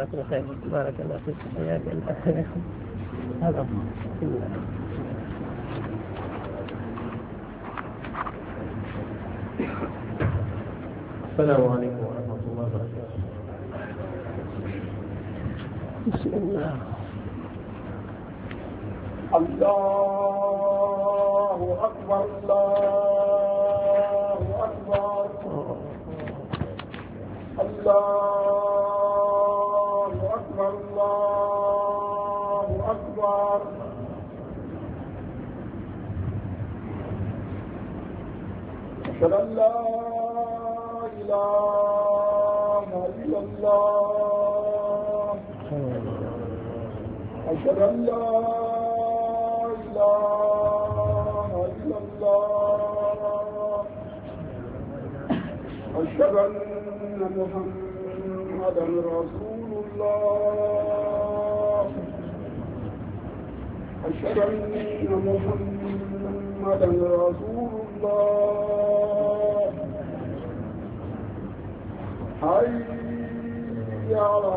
جزاكم الله خير. بارك الله فيك. حياك الله. هذا السلام عليكم ورحمة الله وبركاته. بسم الله. الله أكبر الله أكبر الله أكبر الله أكبر. أشهد أن لا إله إلا الله. أشهد أن لا إله إلا الله. أشهد أن محمدا رسول الله. أشهد أن محمدا رسول الله. حي على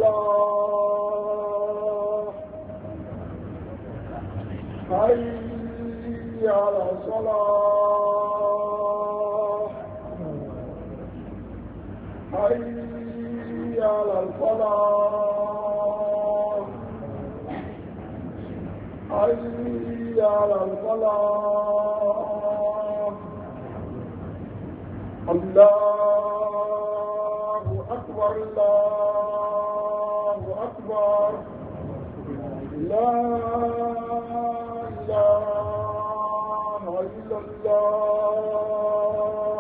الصلاة. حي على الصلاة. حي على الفلاح. حي على الفلاح. الله أكبر الله أكبر. لا إله إلا الله.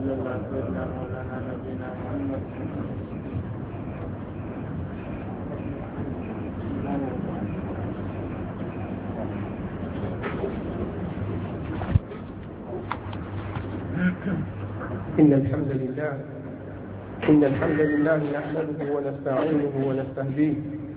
إن الحمد لله نحمده ونستعينه ونستهديه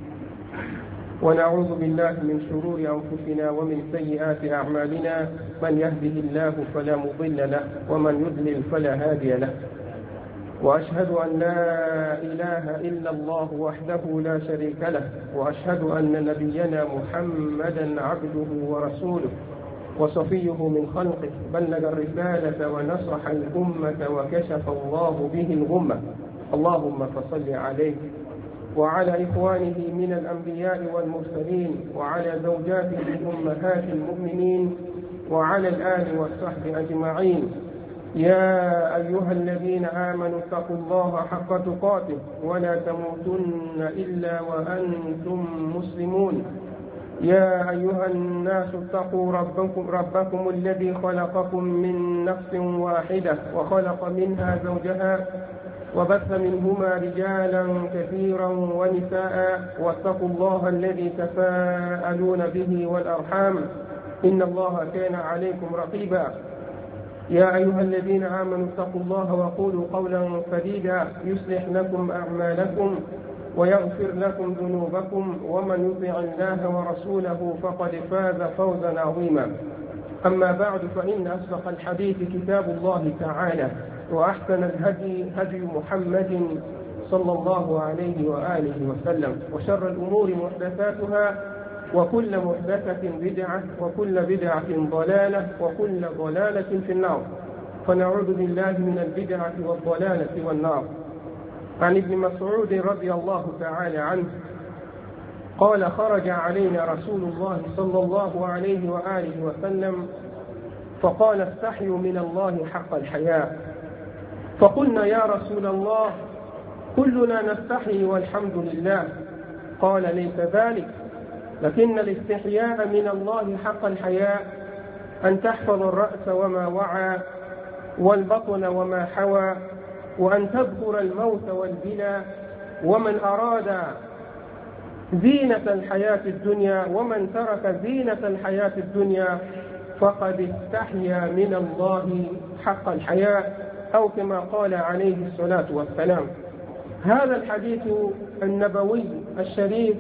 ونعوذ بالله من شرور أنفسنا ومن سيئات أعمالنا. من يهده الله فلا مضل له ومن يضلل فلا هادي له. وأشهد أن لا إله إلا الله وحده لا شريك له. وأشهد أن نبينا محمدا عبده ورسوله وصفيه من خلقه. بلغ الرسالة ونصح الأمة وكشف الله به الغمة. اللهم فصل عليه وعلى إخوانه من الأنبياء والمرسلين وعلى زوجاته أمهات المؤمنين وعلى الآل والصحب أجمعين. يا أيها الذين آمنوا اتقوا الله حق تقاته ولا تموتن إلا وأنتم مسلمون. يا أيها الناس اتقوا ربكم الذي خلقكم من نفس واحدة وخلق منها زوجها وبث منهما رجالا كثيرا ونساء. واتقوا الله الذي تساءلون به والأرحام إن الله كان عليكم رقيبا. يا أيها الذين آمنوا اتقوا الله وقولوا قولا سديدا يصلح لكم أعمالكم ويغفر لكم ذنوبكم ومن يطع الله ورسوله فقد فاز فوزا عظيما. أما بعد فإن أصدق الحديث كتاب الله تعالى وأحسن الهدي هدي محمد صلى الله عليه وآله وسلم وشر الأمور محدثاتها وكل محدثة بدعة وكل بدعة ضلالة وكل ضلالة في النار. فنعوذ بالله من البدعة والضلالة والنار. عن ابن مسعود رضي الله تعالى عنه قال خرج علينا رسول الله صلى الله عليه وآله وسلم فقال استحيوا من الله حق الحياء. فقلنا يا رسول الله كلنا نستحي والحمد لله. قال ليس ذلك لكن الاستحياء من الله حق الحياء أن تحفظ الرأس وما وعى والبطن وما حوى وأن تذكر الموت والبلى ومن أراد زينة الحياة الدنيا ومن ترك زينة الحياة الدنيا فقد استحيا من الله حق الحياء أو كما قال عليه الصلاة والسلام. هذا الحديث النبوي الشريف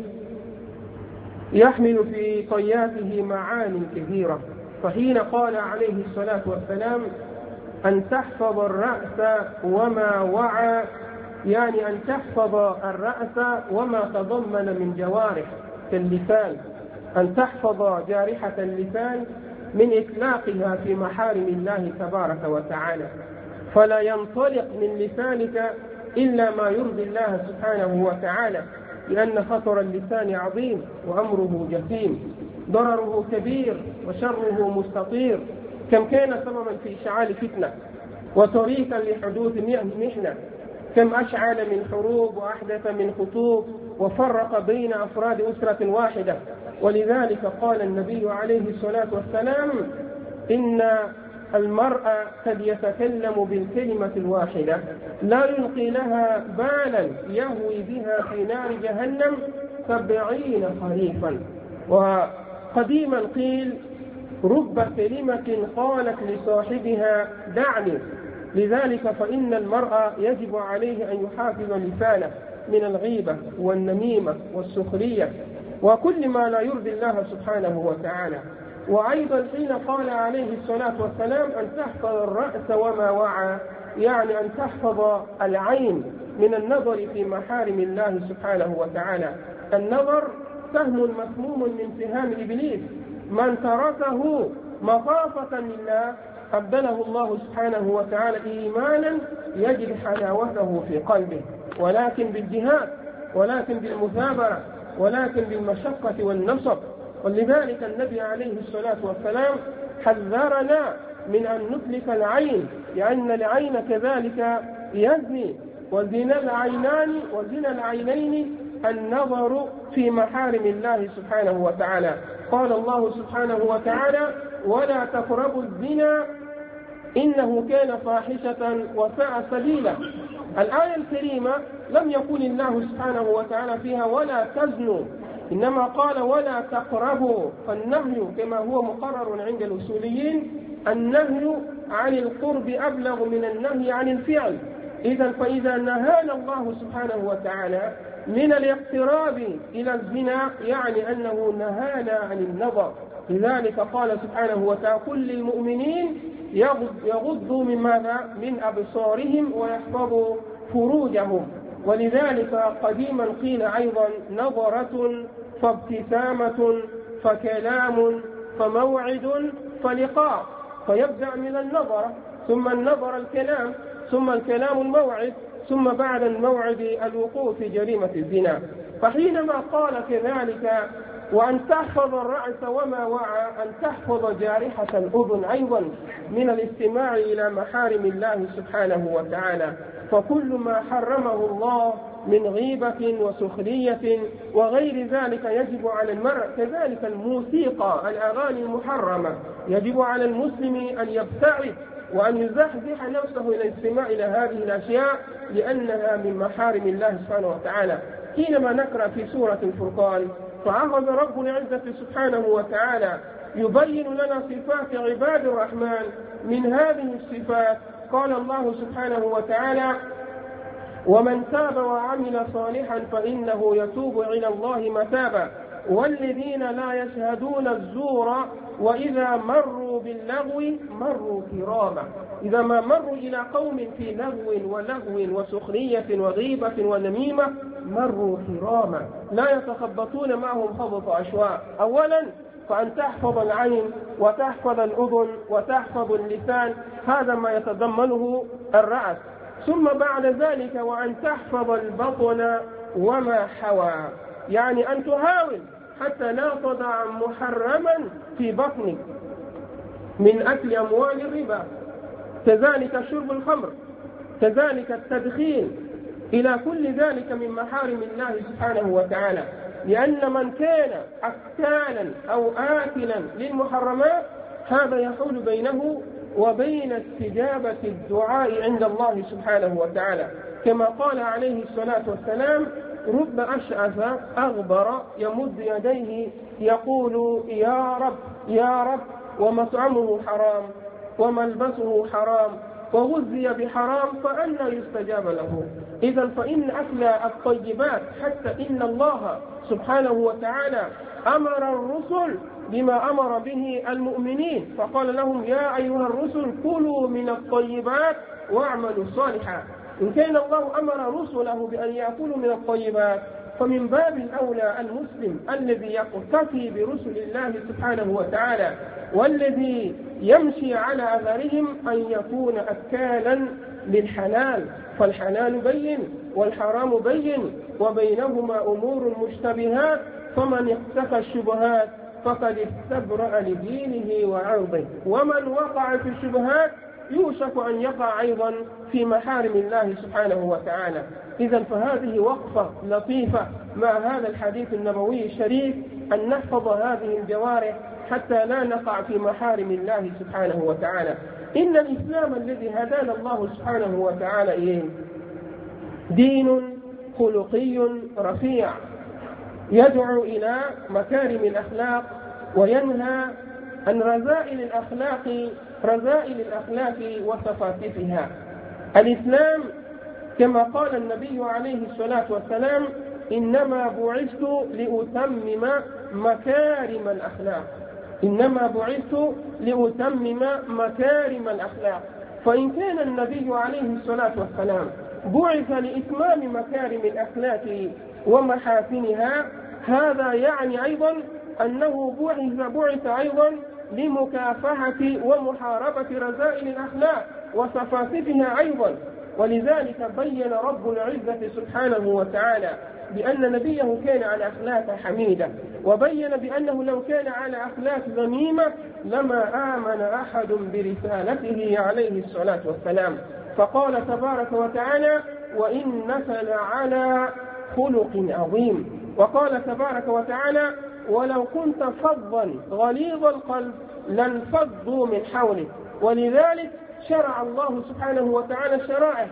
يحمل في طياته معاني كثيرة. فحين قال عليه الصلاة والسلام أن تحفظ الرأس وما وعى يعني أن تحفظ الرأس وما تضمن من جوارح كاللسان، أن تحفظ جارحة اللسان من إطلاقها في محارم الله تبارك وتعالى، فلا ينطلق من لسانك إلا ما يرضي الله سبحانه وتعالى، لأن خطر اللسان عظيم وأمره جسيم، ضرره كبير وشره مستطير. كم كان سببا في إشعال فتنة وطريقا لحدوث محنة، كم أشعل من حروب وأحدث من خطوب وفرق بين أفراد أسرة واحدة. ولذلك قال النبي عليه الصلاة والسلام: إن المرء قد يتكلم بالكلمة الواحدة لا يلقي لها بالا يهوي بها في نار جهنم 70 خريفا. وقديما قيل: رب كلمة قالت لصاحبها دعني. لذلك فإن المرء يجب عليه أن يحافظ لسانه من الغيبة والنميمة والسخرية وكل ما لا يرضي الله سبحانه وتعالى. وأيضا حين قال عليه الصلاة والسلام أن تحفظ الرأس وما وعى، يعني أن تحفظ العين من النظر في محارم الله سبحانه وتعالى. النظر سهم مسموم من سهام إبليس، من تركه مخافة لله أبدله الله سبحانه وتعالى إيمانا يجد حلاوته في قلبه، ولكن بالجهاد، ولكن بالمثابرة، ولكن بالمشقة والنصب. ولذلك النبي عليه الصلاة والسلام حذرنا من أن نطلق العين، لأن العين كذلك يزني، وزنا العينين النظر في محارم الله سبحانه وتعالى. قال الله سبحانه وتعالى: ولا تقربوا الزنا إنه كان فاحشة وساء سبيلا. الآية الكريمة لم يقل الله سبحانه وتعالى فيها ولا تزنوا، إنما قال ولا تقربوا. فالنهي كما هو مقرر عند الأصوليين النهي عن القرب أبلغ من النهي عن الفعل. فإذا نهانا الله سبحانه وتعالى من الاقتراب إلى الزنا يعني أنه نهانا عن النظر. لذلك قال سبحانه وتعالى: كل للمؤمنين يغضوا من ماذا؟ من أبصارهم ويحفظوا فروجهم. ولذلك قديما قيل أيضا: نظرة فابتسامة فكلام فموعد فلقاء. فيبدأ من النظرة، ثم النظر الكلام، ثم الكلام الموعد، ثم بعد الموعد الوقوع في جريمة الزنا. فحينما قال كذلك وأن تحفظ الرأس وما وعى، أن تحفظ جارحة الأذن أيضا من الاستماع إلى محارم الله سبحانه وتعالى. فكل ما حرمه الله من غيبة وسخرية وغير ذلك يجب على المرء، كذلك الموسيقى، الأغاني المحرمة، يجب على المسلم أن يبتعد وأن يزحزح نفسه إلى الاستماع إلى هذه الأشياء، لأنها من محارم الله سبحانه وتعالى. حينما نقرأ في سورة الفرقان فأخذ رب العزة سبحانه وتعالى يبين لنا صفات عباد الرحمن. من هذه الصفات قال الله سبحانه وتعالى: ومن تاب وعمل صالحا فإنه يتوب إلى الله متابا، والذين لا يشهدون الزور وإذا مروا باللغو مروا كراما. إذا ما مروا إلى قوم في لغو وسخرية وغيبة ونميمة مروا كراما، لا يتخبطون معهم خبط أشواء. أولا فأن تحفظ العين وتحفظ الأذن وتحفظ اللسان، هذا ما يتضمنه الرأس. ثم بعد ذلك وأن تحفظ البطن وما حوى، يعني أن تحاول حتى لا تضع محرما في بطنك من أكل أموال الربا، كذلك شرب الخمر، كذلك التدخين، إلى كل ذلك من محارم الله سبحانه وتعالى. لأن من كان أكالا أو آكلا للمحرمات هذا يحول بينه وبين استجابة الدعاء عند الله سبحانه وتعالى، كما قال عليه الصلاة والسلام: رب أشعث أغبر يمد يديه يقول يا رب يا رب، ومطعمه حرام وملبسه حرام وغذي بحرام فأنى يستجاب له. إذا فإن أكل الطيبات، حتى إن الله سبحانه وتعالى أمر الرسل بما أمر به المؤمنين، فقال لهم: يا أيها الرسل كلوا من الطيبات واعملوا صالحا. إن كان الله أمر رسله بأن يأكلوا من الطيبات فمن باب الأولى المسلم الذي يقتفي برسل الله سبحانه وتعالى والذي يمشي على أثرهم أن يكون أكالا للحلال، فالحلال بين والحرام بين وبينهما أمور مشتبهات، فمن اتقى الشبهات فقد استبرأ لدينه وعرضه، ومن وقع في الشبهات يوشك أن يقع أيضا في محارم الله سبحانه وتعالى. إذا فهذه وقفة لطيفة مع هذا الحديث النبوي الشريف أن نحفظ هذه الجوارح حتى لا نقع في محارم الله سبحانه وتعالى. إن الإسلام الذي هدانا الله سبحانه وتعالى إليه دين خلقي رفيع يدعو إلى مكارم الأخلاق وينهى عن رذائل الأخلاق وسفاسفها. الإسلام كما قال النبي عليه الصلاة والسلام إنما بعثت لأتمم مكارم الأخلاق، إنما بعثت لأتمم مكارم الأخلاق. فإن كان النبي عليه الصلاة والسلام بعث لإتمام مكارم الأخلاق ومحاسنها، هذا يعني أيضا أنه بعث أيضا لمكافحة ومحاربة رذائل الأخلاق وسفاسفها أيضا. ولذلك بين رب العزة سبحانه وتعالى بأن نبيه كان على أخلاق حميدة، وبين بأنه لو كان على أخلاق ذميمة لما آمن أحد برسالته عليه الصلاة والسلام. فقال تبارك وتعالى وإنك لعلى خلق عظيم. وقال تبارك وتعالى ولو كنت فظا غليظ القلب لانفضوا من حولك. ولذلك شرع الله سبحانه وتعالى شرائع.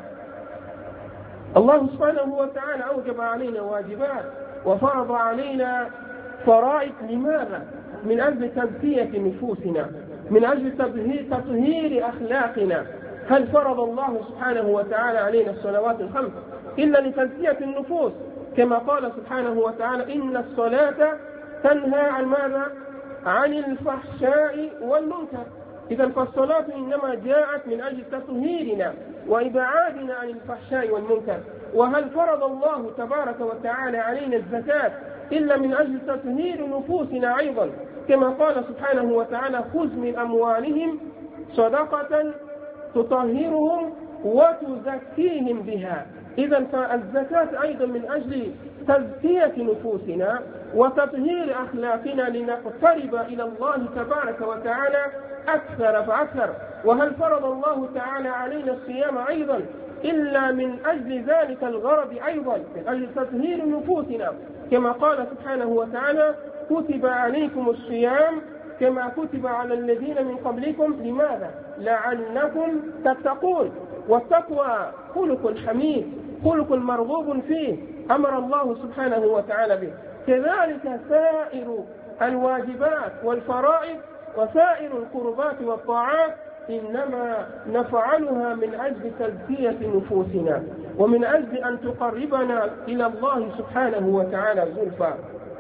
الله سبحانه وتعالى أوجب علينا واجبات وفرض علينا فرائض. لماذا؟ من أجل تزكية نفوسنا، من أجل تطهير أخلاقنا. هل فرض الله سبحانه وتعالى علينا الصلوات الخمس إلا لتزكية النفوس؟ كما قال سبحانه وتعالى إن الصلاة تنهى عن ماذا؟ عن الفحشاء والمنكر. إذا فالصلاة إنما جاءت من أجل تطهيرنا وإبعادنا عن الفحشاء والمنكر. وهل فرض الله تبارك وتعالى علينا الزكاة إلا من أجل تطهير نفوسنا أيضا؟ كما قال سبحانه وتعالى خذ من أموالهم صدقة تطهرهم وتزكيهم بها. إذا فالزكاة أيضا من أجل تزكية نفوسنا وتطهير أخلاقنا لنقترب إلى الله تبارك وتعالى أكثر فأكثر. وهل فرض الله تعالى علينا الصيام أيضا إلا من أجل ذلك الغرض أيضا، من أجل تطهير نفوسنا؟ كما قال سبحانه وتعالى كتب عليكم الصيام كما كتب على الذين من قبلكم. لماذا؟ لعلكم تتقون. والتقوى خلق حميد، خلق مرغوب فيه، أمر الله سبحانه وتعالى به. كذلك سائر الواجبات والفرائض وسائر القربات والطاعات إنما نفعلها من أجل تزكية نفوسنا ومن أجل أن تقربنا إلى الله سبحانه وتعالى زلفى.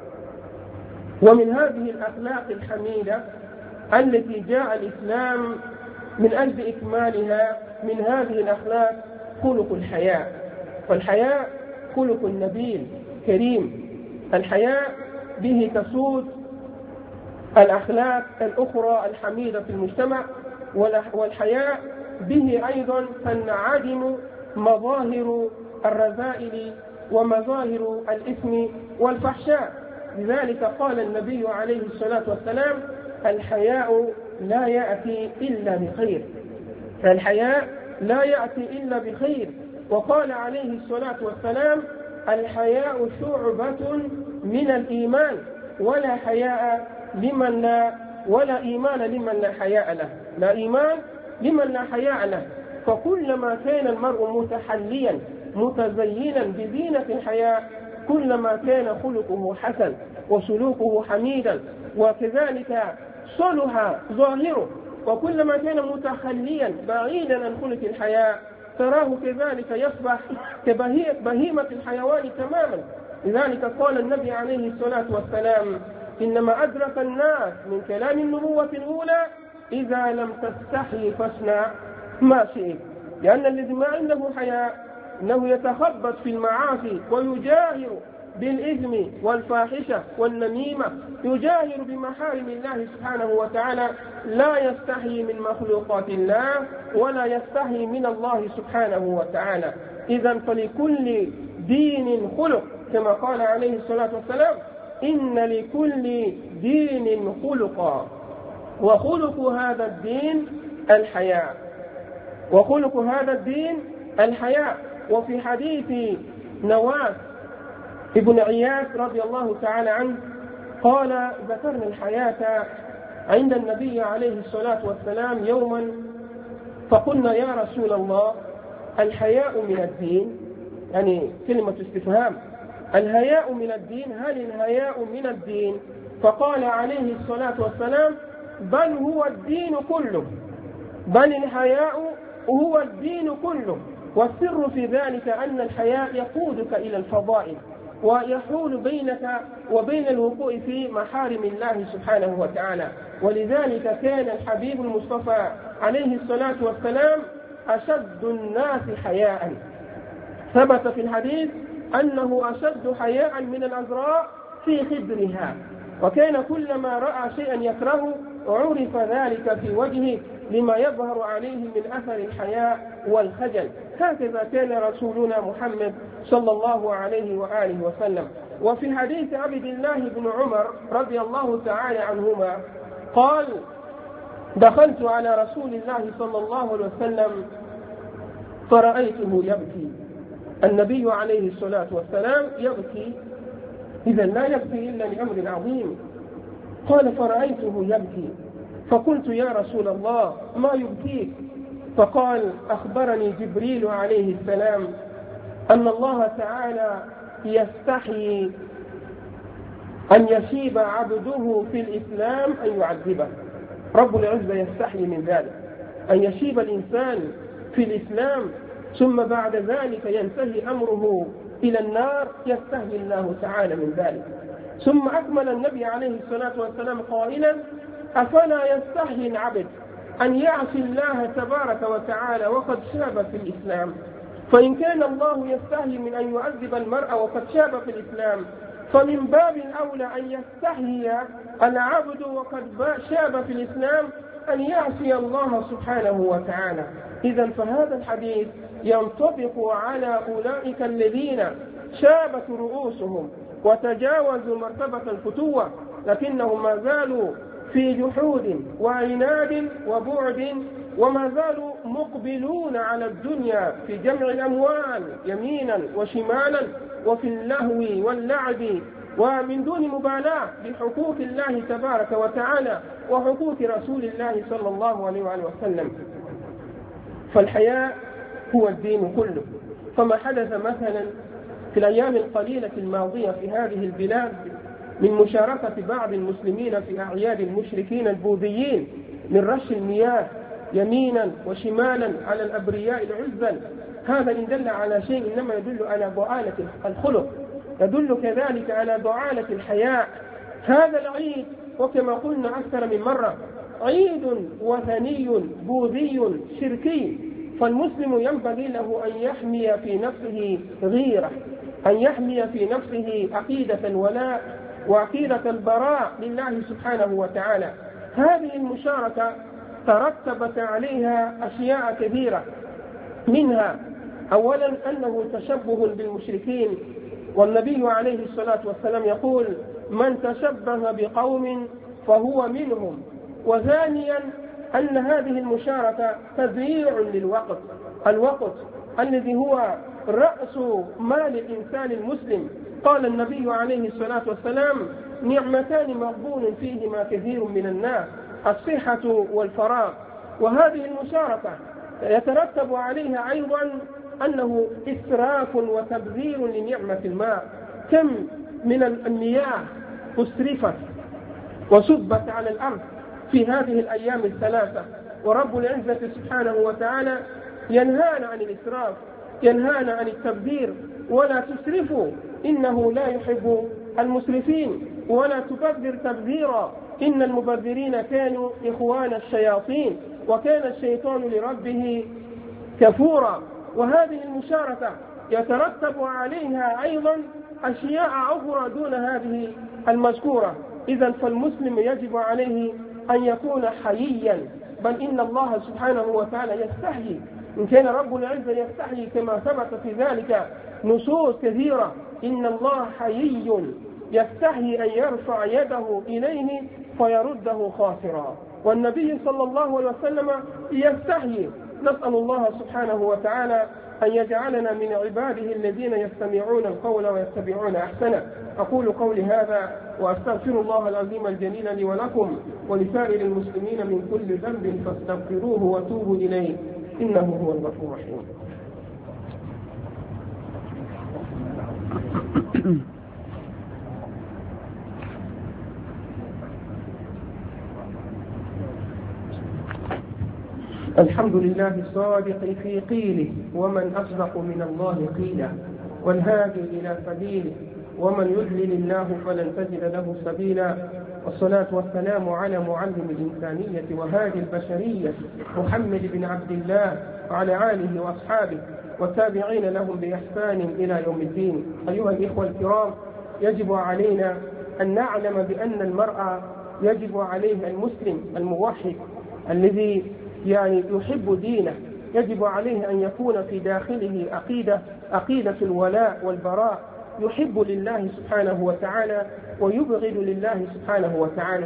ومن هذه الأخلاق الحميدة التي جاء الإسلام من أجل إكمالها من هذه الأخلاق خلق الحياء. والحياء خلق نبيل كريم. الحياء به تسود الأخلاق الأخرى الحميدة في المجتمع، والحياء به أيضا تنعدم مظاهر الرذائل ومظاهر الإثم والفحشاء. لذلك قال النبي عليه الصلاة والسلام الحياء لا يأتي إلا بخير، الحياء لا يأتي إلا بخير. وقال عليه الصلاة والسلام الحياء شعبة من الإيمان ولا حياء لمن لا ولا إيمان لمن لا حياء له، لا إيمان لمن لا حياء له. فكلما كان المرء متحليا متزينا بزينة الحياء كلما كان خلقه حسن وسلوكه حميدا وكذلك صلح ظاهره. وكلما كان متخليا بعيدا عن خلق الحياء تراه كذلك يصبح كبهيمة الحيوان تماما. لذلك قال النبي عليه الصلاة والسلام إنما أدرك الناس من كلام النبوة الأولى إذا لم تستحي فاصنع ما شئت. لأن الذي ما عنده حياء أنه يتخبط في المعاصي ويجاهر بالإثم والفاحشة والنميمة، يجاهر بمحارم الله سبحانه وتعالى، لا يستحي من مخلوقات الله ولا يستحي من الله سبحانه وتعالى. إذن فلكل دين خلق، كما قال عليه الصلاة والسلام: إن لكل دين خلقا، وخلق هذا الدين الحياء، وخلق هذا الدين الحياء. وفي حديث نواس ابن عياش رضي الله تعالى عنه قال: ذكرنا الحياة عند النبي عليه الصلاة والسلام يوما، فقلنا: يا رسول الله، الحياء من الدين؟ يعني كلمة استفهام، الحياء من الدين؟ هل الحياء من الدين؟ فقال عليه الصلاة والسلام: بل هو الدين كله، بل الحياء هو الدين كله. والسر في ذلك أن الحياء يقودك إلى الفضائل، ويحول بينك وبين الوقوع في محارم الله سبحانه وتعالى. ولذلك كان الحبيب المصطفى عليه الصلاة والسلام أشد الناس حياء. ثبت في الحديث أنه أشد حياء من الأزراء في خدرها، وكان كلما رأى شيئا يكرهه عرف ذلك في وجهه لما يظهر عليه من أثر الحياء والخجل. هكذا كان رسولنا محمد صلى الله عليه وآله وسلم. وفي حديث عبد الله بن عمر رضي الله تعالى عنهما قال: دخلت على رسول الله صلى الله عليه وسلم فرأيته يبكي. النبي عليه الصلاة والسلام يبكي، إذا لا يبكي إلا لأمر عظيم. قال: فرأيته يبكي، فقلت: يا رسول الله، ما يبكيك؟ فقال: أخبرني جبريل عليه السلام أن الله تعالى يستحي أن يشيب عبده في الإسلام أن يعذبه. رب العزة يستحي من ذلك، أن يشيب الإنسان في الإسلام ثم بعد ذلك ينتهي أمره إلى النار، يستحي الله تعالى من ذلك. ثم أكمل النبي عليه الصلاة والسلام قائلا: أفلا يستحي العبد أن يعصي الله تبارك وتعالى وقد شاب في الإسلام؟ فإن كان الله يستحي من أن يعذب المرء وقد شاب في الإسلام، فمن باب الأولى أن يستحي العبد وقد شاب في الإسلام أن يعصي الله سبحانه وتعالى. إذن فهذا الحديث ينطبق على أولئك الذين شابت رؤوسهم وتجاوزوا مرتبة الفتوة، لكنهم ما زالوا في جحود وعناد وبعد، وما زالوا مقبلون على الدنيا في جمع الأموال يمينا وشمالا، وفي اللهو واللعب، ومن دون مبالاة بحقوق الله تبارك وتعالى وحقوق رسول الله صلى الله عليه وسلم. فالحياء هو الدين كله. فما حدث مثلا في الأيام القليلة الماضية في هذه البلاد من مشاركة بعض المسلمين في أعياد المشركين البوذيين من رش المياه يمينا وشمالا على الأبرياء العزل، هذا إن دل على شيء إنما يدل على ضعالة الخلق، يدل كذلك على ضعالة الحياء. هذا العيد وكما قلنا أكثر من مرة عيد وثني بوذي شركي، فالمسلم ينبغي له أن يحمي في نفسه غيرة، أن يحمي في نفسه عقيدة الولاء وعقيدة البراء لله سبحانه وتعالى. هذه المشاركة ترتبت عليها أشياء كثيرة، منها أولا أنه تشبه بالمشركين، والنبي عليه الصلاة والسلام يقول: من تشبه بقوم فهو منهم. وثانيا أن هذه المشاركة تضييع للوقت، الوقت الذي هو رأس مال الإنسان المسلم. قال النبي عليه الصلاة والسلام: نعمتان مغبون فيهما كثير من الناس، الصحة والفراغ. وهذه المشاركة يترتب عليها أيضا أنه إسراف وتبذير لنعمة الماء. كم من المياه أسرفت وصبت على الأرض في هذه الأيام الثلاثة، ورب العزة سبحانه وتعالى ينهانا عن الإسراف، ينهانا عن التبذير. ولا تسرفوا إنه لا يحب المسرفين، ولا تبذر تبذيرا إن المبذرين كانوا إخوان الشياطين وكان الشيطان لربه كفورا. وهذه المشاركة يترتب عليها أيضا أشياء أخرى دون هذه المذكورة. إذن فالمسلم يجب عليه أن يكون حييا، بل إن الله سبحانه وتعالى يستحيي، إن كان رب العزة يستحيي كما ثبت في ذلك نصوص كثيرة. إن الله حيي يستحيي أن يرفع يده إليه فيرده خاسرا، والنبي صلى الله عليه وسلم يستحيي. نسأل الله سبحانه وتعالى أن يجعلنا من عباده الذين يستمعون القول ويتبعون أحسنه. أقول قولي هذا وأستغفر الله العظيم الجليل لي ولكم ولسائر المسلمين من كل ذنب فاستغفروه وتوبوا إليه إنه هو الغفور الرحيم. الحمد لله الصادق في قيله، ومن أصدق من الله قيلا، والهادي إلى سبيله، ومن يضلل الله فلن تجد له سبيلا. والصلاة والسلام على معلم الإنسانية وهادي البشرية محمد بن عبد الله وعلى آله وأصحابه والتابعين لهم بإحسان إلى يوم الدين. أيها الإخوة الكرام، يجب علينا أن نعلم بأن المرأة يجب عليه المسلم الموحد الذي يحب دينه، يجب عليه أن يكون في داخله عقيدة الولاء والبراء، يحب لله سبحانه وتعالى ويبغض لله سبحانه وتعالى.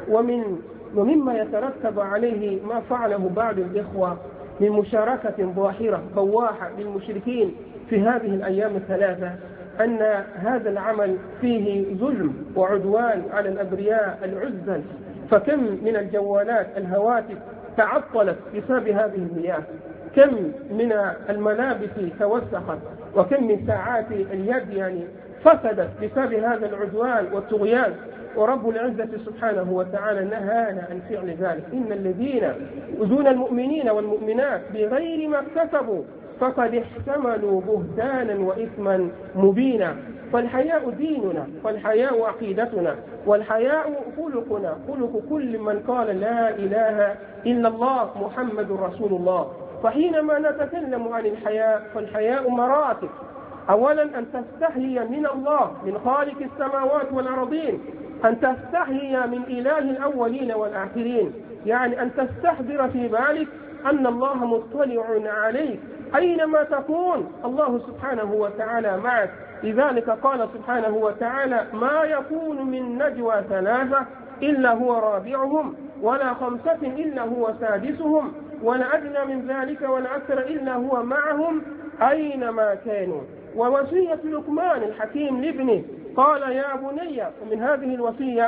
ومما يترتب عليه ما فعله بعض الإخوة من مشاركة ظاهرة بواحة للمشركين في هذه الأيام الثلاثة، أن هذا العمل فيه ظلم وعدوان على الأبرياء العزل. فكم من الجوالات الهواتف تعطلت بسبب هذه المياه، كم من الملابس توسخت، وكم من ساعات اليد فسدت بسبب هذا العدوان والطغيان. ورب العزة سبحانه وتعالى نهانا عن فعل ذلك. إن الذين يؤذون المؤمنين والمؤمنات بغير ما اكتسبوا فقد احتملوا بهتانا وإثما مبينا. فالحياء ديننا، والحياء عقيدتنا، والحياء خلقنا، خلق كل من قال لا إله إلا الله محمد رسول الله. فحينما نتكلم عن الحياء فالحياء مراتب. أولا أن تستحيي من الله، من خالق السماوات والأرضين، أن تستحيي من إله الأولين والآخرين، يعني أن تستحضر في بالك أن الله مطلع عليك أينما تكون، الله سبحانه وتعالى معك. لذلك قال سبحانه وتعالى: ما يكون من نجوى ثلاثة إلا هو رابعهم، ولا خمسة إلا هو سادسهم، ولا أدنى من ذلك ولا أكثر إلا هو معهم أينما كانوا. ووصية لقمان الحكيم لابنه قال: يا بني، ومن هذه الوصية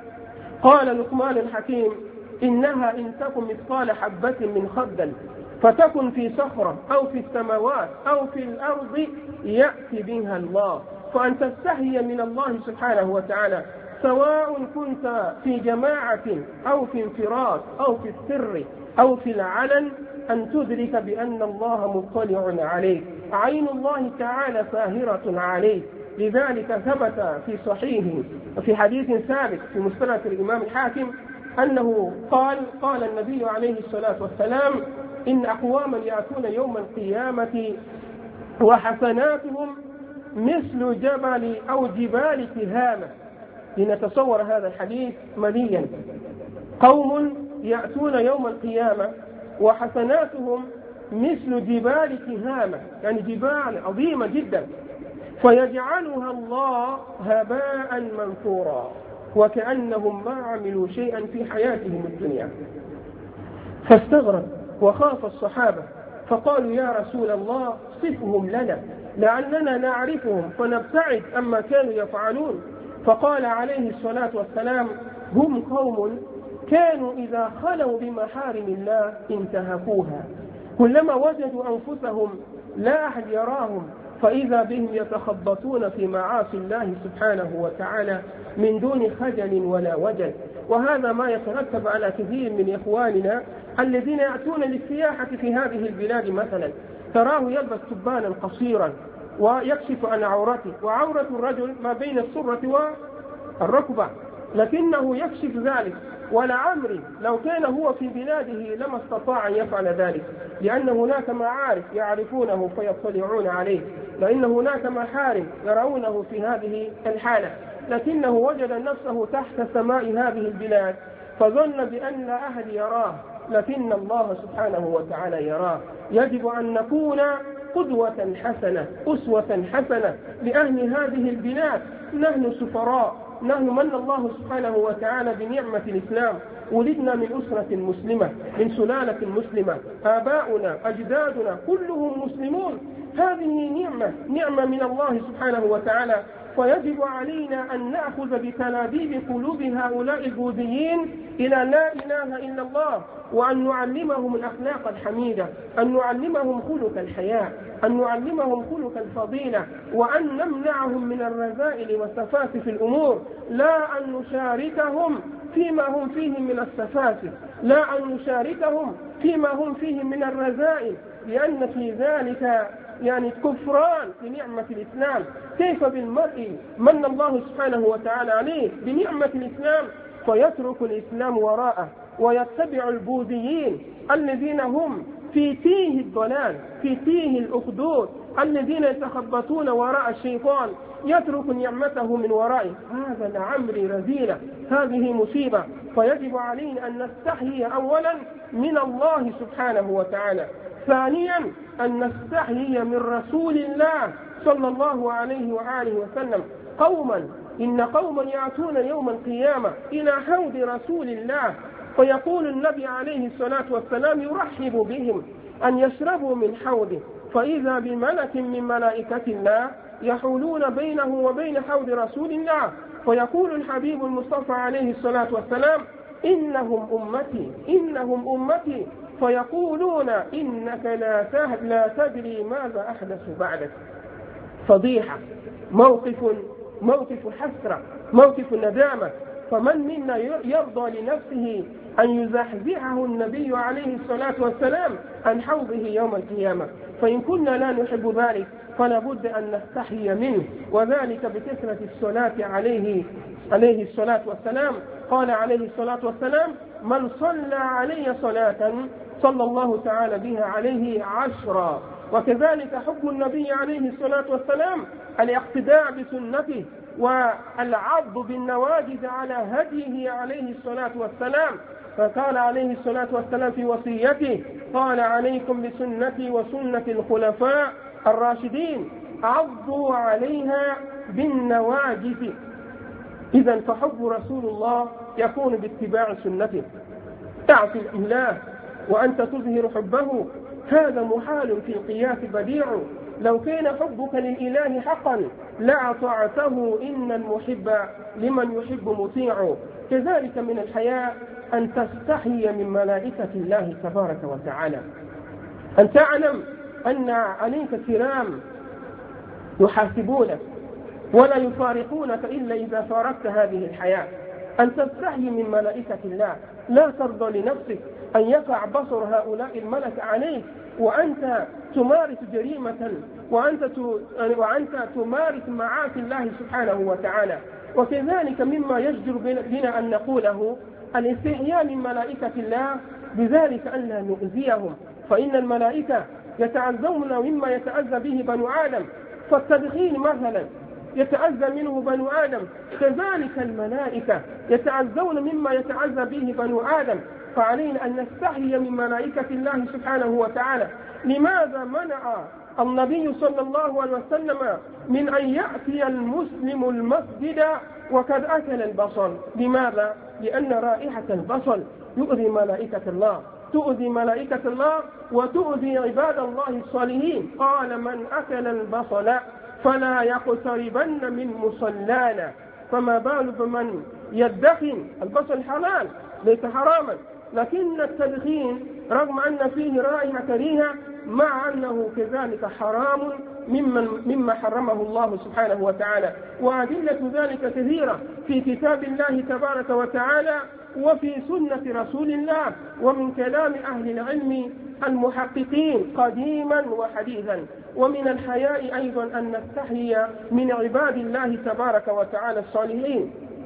قال لقمان الحكيم: إنها إن تكن مثقال حبة من خردل فتكن في صخرة أو في السماوات أو في الأرض يأتي بها الله. فأن تستحي من الله سبحانه وتعالى، سواء كنت في جماعة أو في انفراد أو في السر أو في العلن، أن تدرك بأن الله مطلع عليك، عين الله تعالى ساهرة عليك. لذلك ثبت في صحيحه وفي حديث ثابت في مسند الإمام الحاكم أنه قال النبي عليه الصلاة والسلام: إن أقواما يأتون يوم القيامة وحسناتهم مثل جبل أو جبال تهامة. لنتصور هذا الحديث مليا. قوم يأتون يوم القيامة وحسناتهم مثل جبال تهامة، يعني جبال عظيمة جدا، فيجعلها الله هباء منثورا، وكأنهم ما عملوا شيئا في حياتهم الدنيا. فاستغرب وخاف الصحابة، فقالوا: يا رسول الله صفهم لنا لعلنا نعرفهم فنبتعد أما كانوا يفعلون. فقال عليه الصلاة والسلام: هم قوم كانوا إذا خلوا بمحارم الله انتهكوها، كلما وجدوا أنفسهم لا أحد يراهم فإذا بهم يتخبطون في معاصي الله سبحانه وتعالى من دون خجل ولا وجل. وهذا ما يترتب على كثير من إخواننا الذين يأتون للسياحة في هذه البلاد. مثلا تراه يلبس تبانا قصيرا ويكشف عن عورته، وعورة الرجل ما بين السرة والركبة، لكنه يكشف ذلك. ولعمري لو كان هو في بلاده لما استطاع أن يفعل ذلك، لأن هناك معارف يعرفونه فيطلعون عليه، لأن هناك محارم يرونه في هذه الحالة، لكنه وجد نفسه تحت سماء هذه البلاد فظن بأن لا أحد يراه، لكن الله سبحانه وتعالى يراه. يجب أن نكون قدوة حسنة، أسوة حسنة لأهل هذه البلاد. نحن سفراء، نحن من الله سبحانه وتعالى بنعمة الإسلام، ولدنا من أسرة مسلمة، من سلالة مسلمة، آباؤنا أجدادنا كلهم مسلمون. هذه نعمة من الله سبحانه وتعالى، فيجب علينا أن نأخذ بتلابيب قلوب هؤلاء البوذيين إلى لا إله إلا الله، وأن نعلمهم الأخلاق الحميدة، أن نعلمهم خلق الحياة، أن نعلمهم خلق الفضيلة، وأن نمنعهم من الرذائل والسفاسف الأمور، لا أن نشاركهم فيما هم فيه من السفاسف، لا أن نشاركهم فيما هم فيه من الرذائل، لأن في ذلك كفران لنعمة الإسلام. كيف بالمرء من الله سبحانه وتعالى عليه بنعمة الإسلام فيترك الإسلام وراءه ويتبع البوذيين الذين هم في تيه الضلال، في تيه الأخدود، الذين يتخبطون وراء الشيطان، يترك نعمته من ورائه. هذا لعمري رذيلة، هذه مصيبة. فيجب علينا أن نستحيي أولا من الله سبحانه وتعالى، ثانيا أن نستحيي من رسول الله صلى الله عليه وآله وسلم. إن قوما يأتون يوم القيامة إلى حوض رسول الله، فيقول النبي عليه الصلاة والسلام يرحب بهم أن يشربوا من حوضه، فإذا بملك من ملائكة الله يحولون بينه وبين حوض رسول الله، فيقول الحبيب المصطفى عليه الصلاة والسلام إنهم أمتي، فيقولون إنك لا تدري ماذا أحدث بعدك. فضيحة، موقف حسرة، موقف ندامة. فمن منا يرضى لنفسه أن يزحزحه النبي عليه الصلاة والسلام عن حوضه يوم القيامة؟ فإن كنا لا نحب ذلك فلا بد أن نستحي منه، وذلك بكثرة الصلاة عليه الصلاة والسلام. قال عليه الصلاة والسلام من صلى علي صلاة صلى الله تعالى بها عليه 10. وكذلك حكم النبي عليه الصلاة والسلام الاقتداء بسنته والعض بالنواجذ على هديه عليه الصلاة والسلام. فقال عليه الصلاة والسلام في وصيته قال عليكم بسنتي وسنة الخلفاء الراشدين عضوا عليها بالنواجذ. إذن فحب رسول الله يكون باتباع سنته. تعصي الله وأنت تظهر حبه، هذا محال في القياس بديع. لو كان حبك للإله حقا لأطعته، إن المحب لمن يحب مطيع. كذلك من الحياء أن تستحي من ملائكة الله تبارك وتعالى، أن تعلم أن عليك كرام يحاسبونك ولا يفارقونك إلا إذا فارقت هذه الحياة. أن تستحي من ملائكة الله، لا ترضى لنفسك أن يقع بصر هؤلاء الملك عليك وأنت تمارس جريمة، وأنت تمارس معاصي الله سبحانه وتعالى. وكذلك مما يجدر بنا أن نقوله الاستحياء من ملائكة الله، بذلك أن لا نؤذيهم، فإن الملائكة يتعذون مما يتأذى به بنو آدم. فالتدخين مثلا يتأذى منه بنو آدم، كذلك الملائكة يتعذون مما يتعذى به بنو آدم. فعلينا أن نستحي من ملائكة الله سبحانه وتعالى. لماذا منع النبي صلى الله عليه وسلم من أن يأتي المسلم المسجد وقد أكل البصل؟ لماذا؟ لأن رائحة البصل يؤذي ملائكة الله، تؤذي ملائكة الله وتؤذي عباد الله الصالحين. قال من أكل البصل فلا يقتربن من مصلانا. فما بال بمن يدخن؟ البصل حلال ليس حراما، لكن التدخين رغم أن فيه رائحة كريهة مع أنه كذلك حرام مما حرمه الله سبحانه وتعالى. وأدلة ذلك كثيرة في كتاب الله تبارك وتعالى وفي سنة رسول الله ومن كلام أهل العلم المحققين قديما وحديثا. ومن الحياء أيضا أن نستحي من عباد الله تبارك وتعالى الصالحين.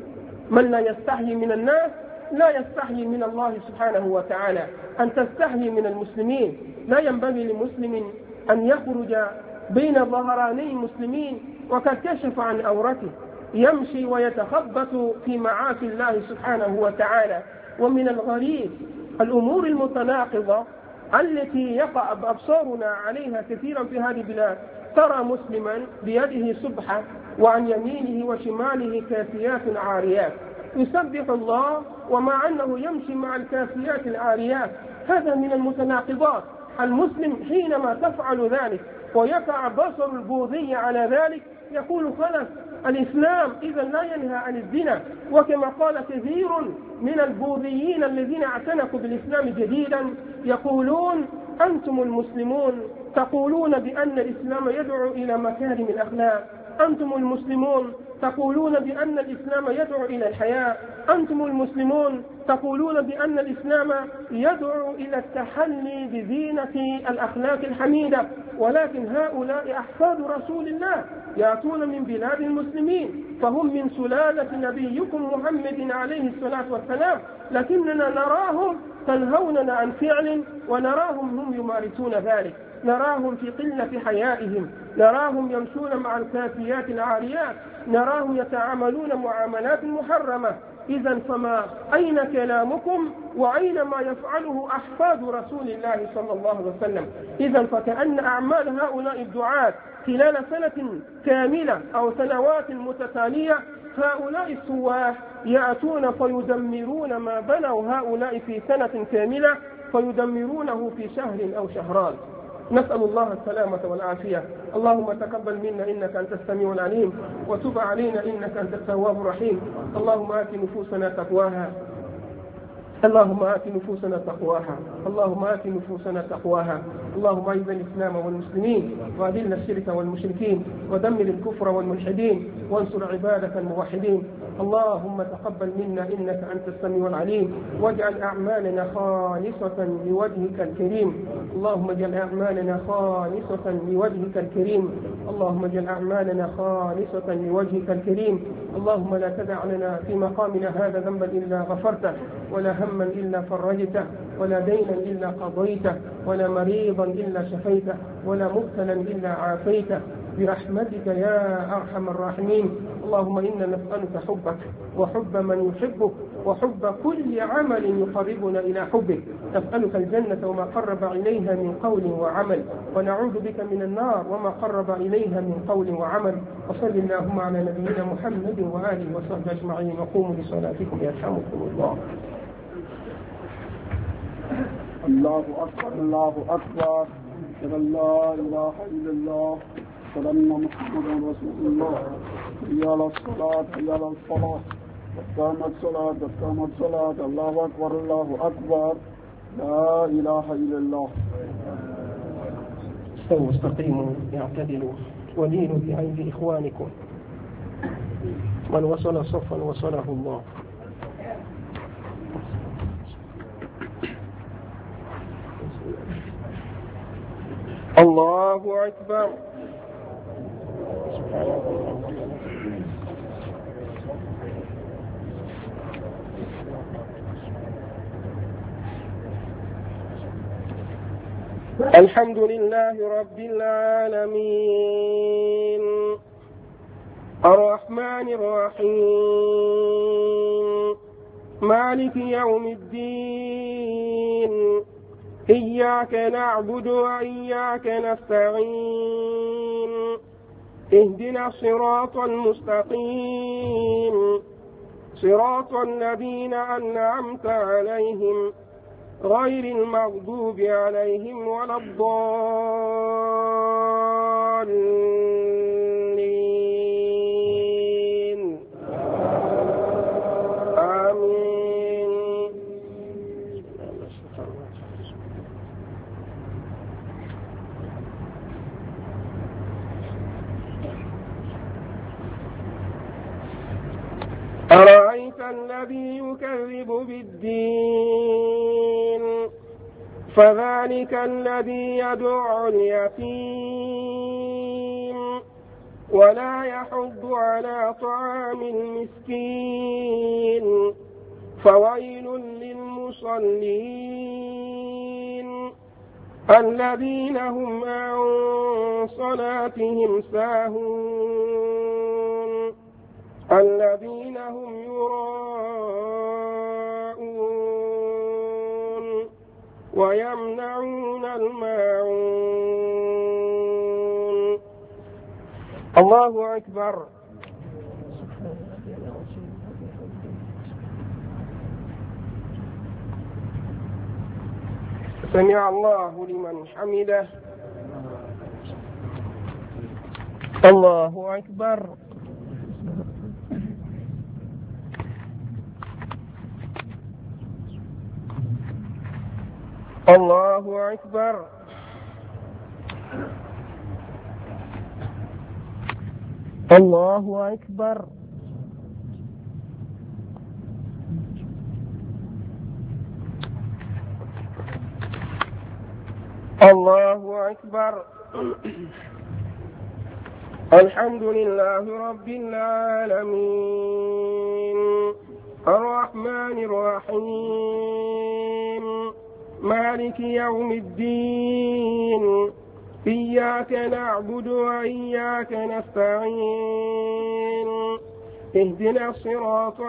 من لا يستحي من الناس لا يستحي من الله سبحانه وتعالى. أن تستحي من المسلمين. لا ينبغي لمسلم أن يخرج بين ظهراني المسلمين وقد كشف عن عورته يمشي ويتخبط في معاصي الله سبحانه وتعالى. ومن الغريب الأمور المتناقضة التي يقع أبصارنا عليها كثيرا في هذه البلاد. ترى مسلما بيده سبحة وعن يمينه وشماله كاسيات عاريات يسبح الله ومع أنه يمشي مع الكاسيات العاريات. هذا من المتناقضات. المسلم حينما تفعل ذلك ويقع بصر البوذي على ذلك يقول خلص الإسلام إذا لا ينهى عن الزنا. وكما قال كثير من البوذيين الذين اعتنقوا بالإسلام جديدا يقولون أنتم المسلمون تقولون بأن الإسلام يدعو إلى مكارم الأخلاق، أنتم المسلمون تقولون بأن الإسلام يدعو إلى الحياة، أنتم المسلمون تقولون بأن الإسلام يدعو إلى التحلي بزينة الأخلاق الحميدة. ولكن هؤلاء أحفاد رسول الله يأتون من بلاد المسلمين فهم من سلالة نبيكم محمد عليه الصلاة والسلام، لكننا نراهم تنهوننا عن فعل ونراهم هم يمارسون ذلك. نراهم في قلة حيائهم، نراهم يمشون مع الكاسيات العاريات، نراهم يتعاملون معاملات محرمة. إذا فما أين كلامكم وأين ما يفعله أحفاد رسول الله صلى الله عليه وسلم؟ إذا فكأن أعمال هؤلاء الدعاة خلال سنة كاملة أو سنوات متتالية هؤلاء السواح يأتون فيدمرون ما بنوا هؤلاء في سنة كاملة فيدمرونه في شهر أو شهران. نسأل الله السلامة والعافية. اللهم تقبل منا إنك أنت السميع العليم وتب علينا إنك أنت التواب الرحيم. اللهم آت نفوسنا تقواها، اللهم آت نفوسنا تقواها، اللهم آت نفوسنا تقواها. اللهم أعز الإسلام والمسلمين وأذل الشرك والمشركين ودمر الكفر والملحدين وانصر عبادك الموحدين. اللهم تقبل منا إنك أنت السميع العليم واجعل أعمالنا خالصة لوجهك الكريم. اللهم اجعل أعمالنا خالصة لوجهك الكريم. اللهم اجعل أعمالنا خالصة لوجهك الكريم. اللهم لا تدع لنا في مقامنا هذا ذنبا إلا غفرته ولا هما إلا فرجته ولا دينا إلا قضيته ولا مريضا إلا شفيته ولا مبتلا إلا عافيته برحمتك يا أرحم الراحمين. اللهم إنا نسألك حبك وحب من يحبك وحب كل عمل يقربنا إلى حبك. نسألك الجنة وما قرب إليها من قول وعمل ونعوذ بك من النار وما قرب إليها من قول وعمل. وصل اللهم على نبينا محمد وآله وصحبه أجمعين وقوموا لصلاتكم يرحمكم الله. الله أكبر الله أكبر أشهد أن لا إله إلا الله أشهد أن محمدا رسول الله. حي على الصلاة حي على الفلاح قامت صلاة قامت صلاة. الله أكبر الله أكبر لا إله إلا الله. استووا استقيموا اعتدلوا ولينوا بأيدي إخوانكم. من وصل صفا وصله الله. الله أكبر. الحمد لله رب العالمين الرحمن الرحيم مالك يوم الدين إياك نعبد وإياك نستعين اهدنا الصراط المستقيم صراط الذين أنعمت عليهم غير المغضوب عليهم ولا الضالين آمين. أرأيت الذي يكذب بالدين فذلك الذي يدع اليتيم ولا يحض على طعام المسكين فويل للمصلين الذين هم عن صلاتهم ساهون الذين هم يراءون ويمنعون الماعون. الله أكبر. سمع الله لمن حمده. الله أكبر. الله أكبر. الله أكبر. الله أكبر. الحمد لله رب العالمين الرحمن الرحيم مالك يوم الدين إياك نعبد وإياك نستعين اهدنا الصراط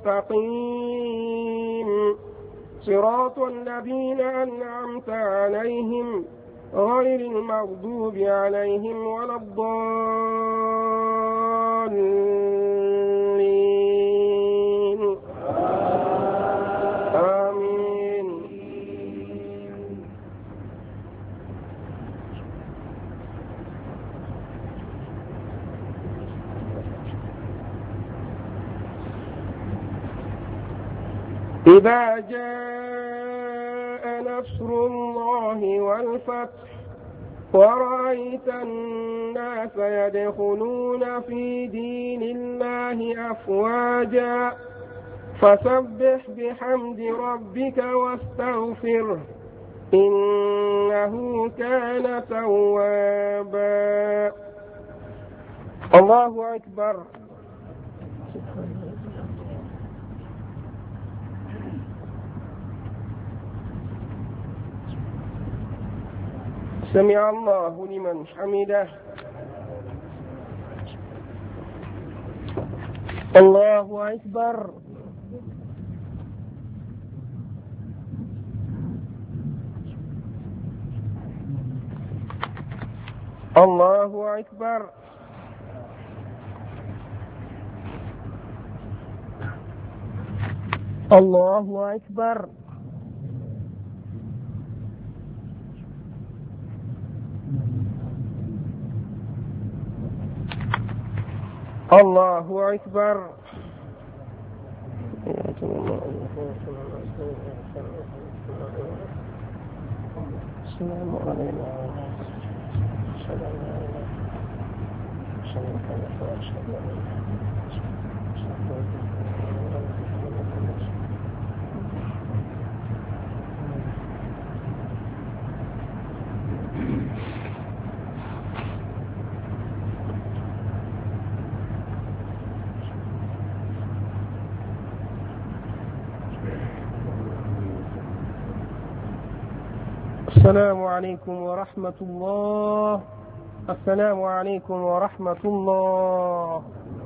المستقيم صراط الذين أنعمت عليهم غير المغضوب عليهم ولا الضالين آمين. إذا جاء نصر الله والفتح ورأيت الناس يدخلون في دين الله أفواجا فسبح بحمد ربك واستغفره إنه كان توابا. الله أكبر. سمع الله لمن حمده. الله أكبر. الله أكبر. الله أكبر. الله أكبر. السلام علينا أشهد أن لا إله إلا الله وأشهد أن السلام عليكم ورحمة الله. السلام عليكم ورحمة الله.